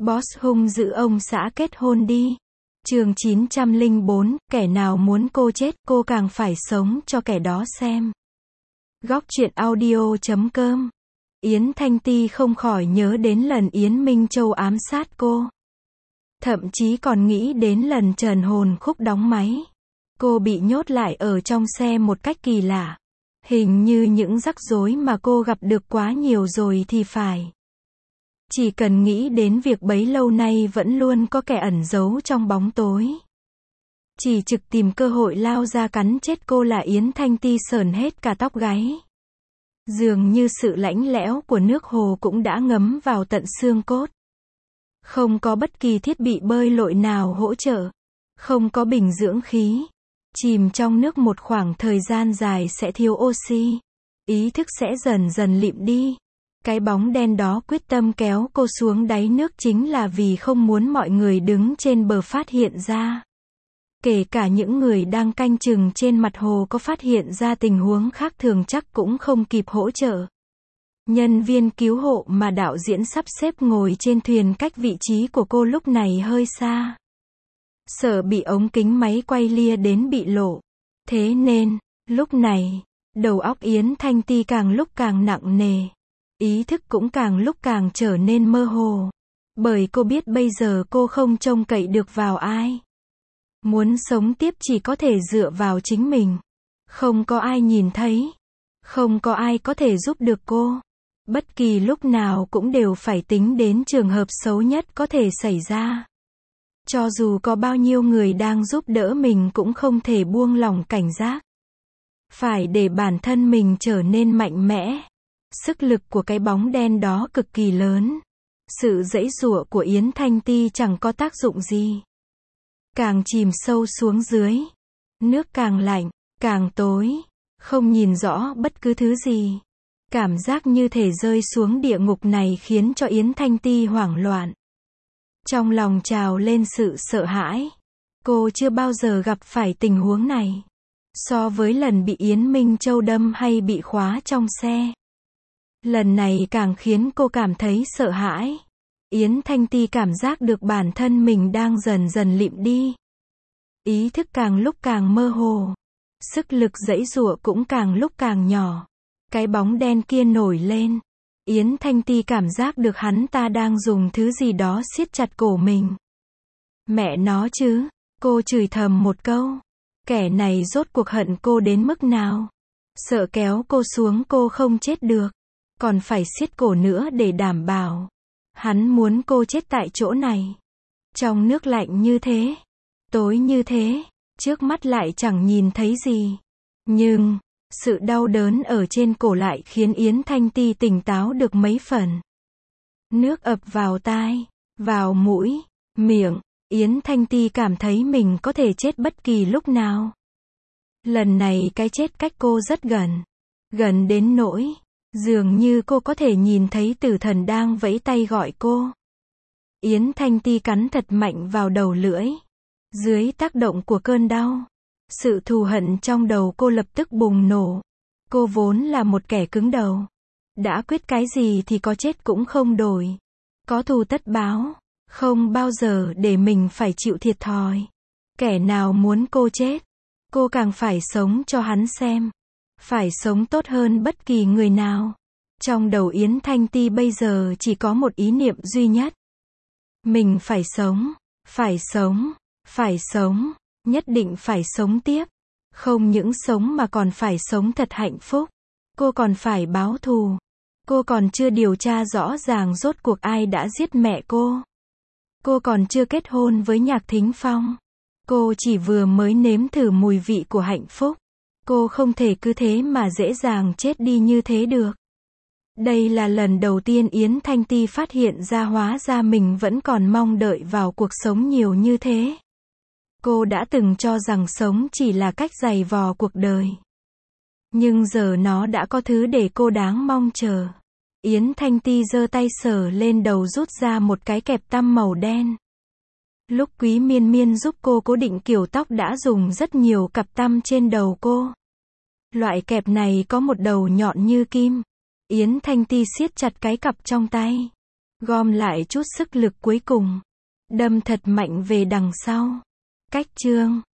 Boss hung dữ ông xã kết hôn đi. Chương 904, kẻ nào muốn cô chết, cô càng phải sống cho kẻ đó xem. Góc truyện audio.com. Yến Thanh Ti không khỏi nhớ đến lần Yến Minh Châu ám sát cô. Thậm chí còn nghĩ đến lần Trần Hồn Khúc đóng máy. Cô bị nhốt lại ở trong xe một cách kỳ lạ. Hình như những rắc rối mà cô gặp được quá nhiều rồi thì phải. Chỉ cần nghĩ đến việc bấy lâu nay vẫn luôn có kẻ ẩn giấu trong bóng tối. Chỉ trực tìm cơ hội lao ra cắn chết cô là Yến Thanh Ti sởn hết cả tóc gáy. Dường như sự lạnh lẽo của nước hồ cũng đã ngấm vào tận xương cốt. Không có bất kỳ thiết bị bơi lội nào hỗ trợ. Không có bình dưỡng khí. Chìm trong nước một khoảng thời gian dài sẽ thiếu oxy. Ý thức sẽ dần dần lịm đi. Cái bóng đen đó quyết tâm kéo cô xuống đáy nước chính là vì không muốn mọi người đứng trên bờ phát hiện ra. Kể cả những người đang canh chừng trên mặt hồ có phát hiện ra tình huống khác thường chắc cũng không kịp hỗ trợ. Nhân viên cứu hộ mà đạo diễn sắp xếp ngồi trên thuyền cách vị trí của cô lúc này hơi xa. Sợ bị ống kính máy quay lia đến bị lộ. Thế nên, lúc này, đầu óc Yến Thanh Ti càng lúc càng nặng nề. Ý thức cũng càng lúc càng trở nên mơ hồ. Bởi cô biết bây giờ cô không trông cậy được vào ai. Muốn sống tiếp chỉ có thể dựa vào chính mình. Không có ai nhìn thấy. Không có ai có thể giúp được cô. Bất kỳ lúc nào cũng đều phải tính đến trường hợp xấu nhất có thể xảy ra. Cho dù có bao nhiêu người đang giúp đỡ mình cũng không thể buông lỏng cảnh giác. Phải để bản thân mình trở nên mạnh mẽ. Sức lực của cái bóng đen đó cực kỳ lớn. Sự giãy giụa của Yến Thanh Ti chẳng có tác dụng gì. Càng chìm sâu xuống dưới. Nước càng lạnh, càng tối. Không nhìn rõ bất cứ thứ gì. Cảm giác như thể rơi xuống địa ngục này khiến cho Yến Thanh Ti hoảng loạn. Trong lòng trào lên sự sợ hãi. Cô chưa bao giờ gặp phải tình huống này. So với lần bị Yến Minh Châu đâm hay bị khóa trong xe. Lần này càng khiến cô cảm thấy sợ hãi. Yến Thanh Ti cảm giác được bản thân mình đang dần dần lịm đi. Ý thức càng lúc càng mơ hồ. Sức lực giãy giụa cũng càng lúc càng nhỏ. Cái bóng đen kia nổi lên. Yến Thanh Ti cảm giác được hắn ta đang dùng thứ gì đó siết chặt cổ mình. Mẹ nó chứ, cô chửi thầm một câu. Kẻ này rốt cuộc hận cô đến mức nào? Sợ kéo cô xuống cô không chết được. Còn phải siết cổ nữa để đảm bảo. Hắn muốn cô chết tại chỗ này. Trong nước lạnh như thế. Tối như thế. Trước mắt lại chẳng nhìn thấy gì. Nhưng, sự đau đớn ở trên cổ lại khiến Yến Thanh Ti tỉnh táo được mấy phần. Nước ập vào tai, vào mũi, miệng. Yến Thanh Ti cảm thấy mình có thể chết bất kỳ lúc nào. Lần này cái chết cách cô rất gần. Gần đến nỗi. Dường như cô có thể nhìn thấy tử thần đang vẫy tay gọi cô. Yến Thanh Ti cắn thật mạnh vào đầu lưỡi. Dưới tác động của cơn đau. Sự thù hận trong đầu cô lập tức bùng nổ. Cô vốn là một kẻ cứng đầu. Đã quyết cái gì thì có chết cũng không đổi. Có thù tất báo. Không bao giờ để mình phải chịu thiệt thòi. Kẻ nào muốn cô chết. Cô càng phải sống cho hắn xem. Phải sống tốt hơn bất kỳ người nào. Trong đầu Yến Thanh Ti bây giờ chỉ có một ý niệm duy nhất. Mình phải sống. Phải sống. Phải sống. Nhất định phải sống tiếp. Không những sống mà còn phải sống thật hạnh phúc. Cô còn phải báo thù. Cô còn chưa điều tra rõ ràng rốt cuộc ai đã giết mẹ cô. Cô còn chưa kết hôn với Nhạc Thính Phong. Cô chỉ vừa mới nếm thử mùi vị của hạnh phúc. Cô không thể cứ thế mà dễ dàng chết đi như thế được. Đây là lần đầu tiên Yến Thanh Ti phát hiện ra hóa ra mình vẫn còn mong đợi vào cuộc sống nhiều như thế. Cô đã từng cho rằng sống chỉ là cách giày vò cuộc đời. Nhưng giờ nó đã có thứ để cô đáng mong chờ. Yến Thanh Ti giơ tay sờ lên đầu rút ra một cái kẹp tăm màu đen. Lúc Quý Miên Miên giúp cô cố định kiểu tóc đã dùng rất nhiều cặp tăm trên đầu cô. Loại kẹp này có một đầu nhọn như kim. Yến Thanh Ti siết chặt cái cặp trong tay. Gom lại chút sức lực cuối cùng. Đâm thật mạnh về đằng sau. Cách chương